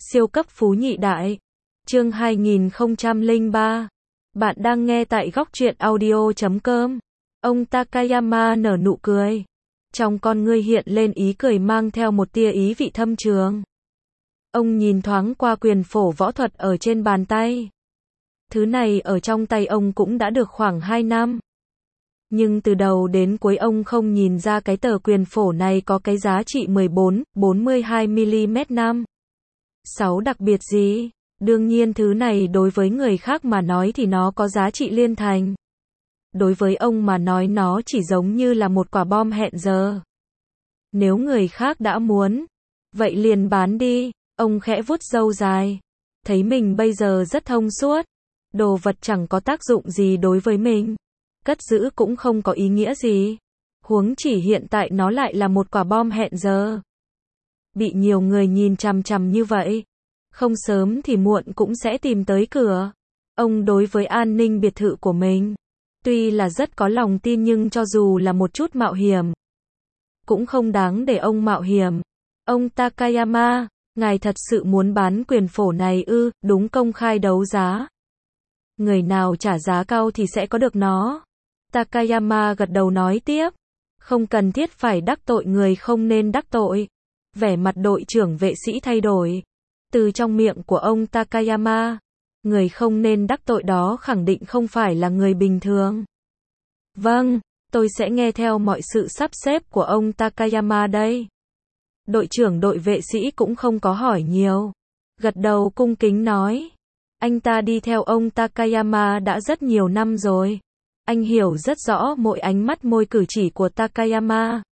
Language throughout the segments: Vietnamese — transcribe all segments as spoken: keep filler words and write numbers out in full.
Siêu cấp phú nhị đại. Chương hai nghìn không trăm lẻ ba. Bạn đang nghe tại góc truyện audio chấm com. Ông Takayama nở nụ cười. Trong con ngươi hiện lên ý cười mang theo một tia ý vị thâm trường. Ông nhìn thoáng qua quyền phổ võ thuật ở trên bàn tay. Thứ này ở trong tay ông cũng đã được khoảng hai năm. Nhưng từ đầu đến cuối ông không nhìn ra cái tờ quyền phổ này có cái giá trị mười bốn, bốn mươi hai mi-li-mét năm. sáu đặc biệt gì? Đương nhiên thứ này đối với người khác mà nói thì nó có giá trị liên thành. Đối với ông mà nói nó chỉ giống như là một quả bom hẹn giờ. Nếu người khác đã muốn, vậy liền bán đi. Ông khẽ vuốt râu dài. Thấy mình bây giờ rất thông suốt. Đồ vật chẳng có tác dụng gì đối với mình. Cất giữ cũng không có ý nghĩa gì. Huống chỉ hiện tại nó lại là một quả bom hẹn giờ. Bị nhiều người nhìn chằm chằm như vậy. Không sớm thì muộn cũng sẽ tìm tới cửa. Ông đối với an ninh biệt thự của mình. Tuy là rất có lòng tin nhưng cho dù là một chút mạo hiểm. Cũng không đáng để ông mạo hiểm. Ông Takayama, ngài thật sự muốn bán quyền phổ này ư? Đúng, công khai đấu giá. Người nào trả giá cao thì sẽ có được nó. Takayama gật đầu nói tiếp. Không cần thiết phải đắc tội người không nên đắc tội. Vẻ mặt đội trưởng vệ sĩ thay đổi. Từ trong miệng của ông Takayama, người không nên đắc tội đó khẳng định không phải là người bình thường. Vâng, tôi sẽ nghe theo mọi sự sắp xếp của ông Takayama đây. Đội trưởng đội vệ sĩ cũng không có hỏi nhiều. Gật đầu cung kính nói. Anh ta đi theo ông Takayama đã rất nhiều năm rồi. Anh hiểu rất rõ mỗi ánh mắt môi cử chỉ của Takayama.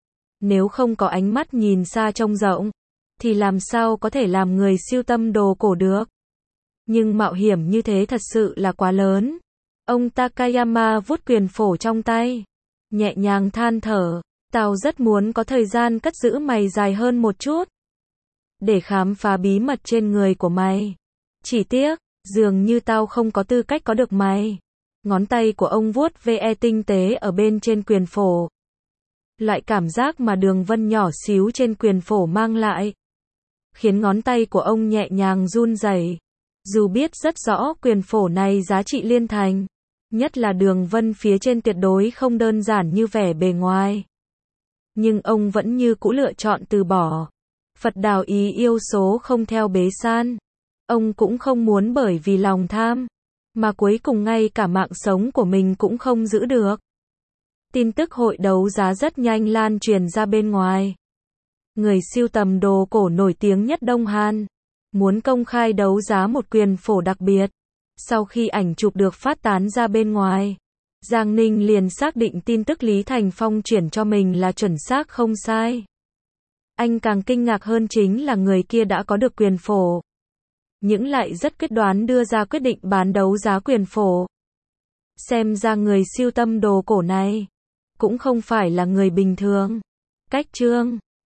Nếu không có ánh mắt nhìn xa trông rộng, thì làm sao có thể làm người sưu tầm đồ cổ được. Nhưng mạo hiểm như thế thật sự là quá lớn. Ông Takayama vuốt quyền phổ trong tay. Nhẹ nhàng than thở. Tao rất muốn có thời gian cất giữ mày dài hơn một chút. Để khám phá bí mật trên người của mày. Chỉ tiếc, dường như tao không có tư cách có được mày. Ngón tay của ông vuốt ve tinh tế ở bên trên quyền phổ. Loại cảm giác mà đường vân nhỏ xíu trên quyền phổ mang lại. Khiến ngón tay của ông nhẹ nhàng run rẩy. Dù biết rất rõ quyền phổ này giá trị liên thành. Nhất là đường vân phía trên tuyệt đối không đơn giản như vẻ bề ngoài. Nhưng ông vẫn như cũ lựa chọn từ bỏ. Phật đào ý yêu số không theo bế san. Ông cũng không muốn bởi vì lòng tham. Mà cuối cùng ngay cả mạng sống của mình cũng không giữ được. Tin tức hội đấu giá rất nhanh lan truyền ra bên ngoài. Người sưu tầm đồ cổ nổi tiếng nhất Đông Hàn muốn công khai đấu giá một quyền phổ đặc biệt. Sau khi ảnh chụp được phát tán ra bên ngoài, Giang Ninh liền xác định tin tức Lý Thành Phong chuyển cho mình là chuẩn xác không sai. Anh càng kinh ngạc hơn chính là người kia đã có được quyền phổ. Nhưng lại rất quyết đoán đưa ra quyết định bán đấu giá quyền phổ. Xem ra người sưu tầm đồ cổ này cũng không phải là người bình thường. Cách chương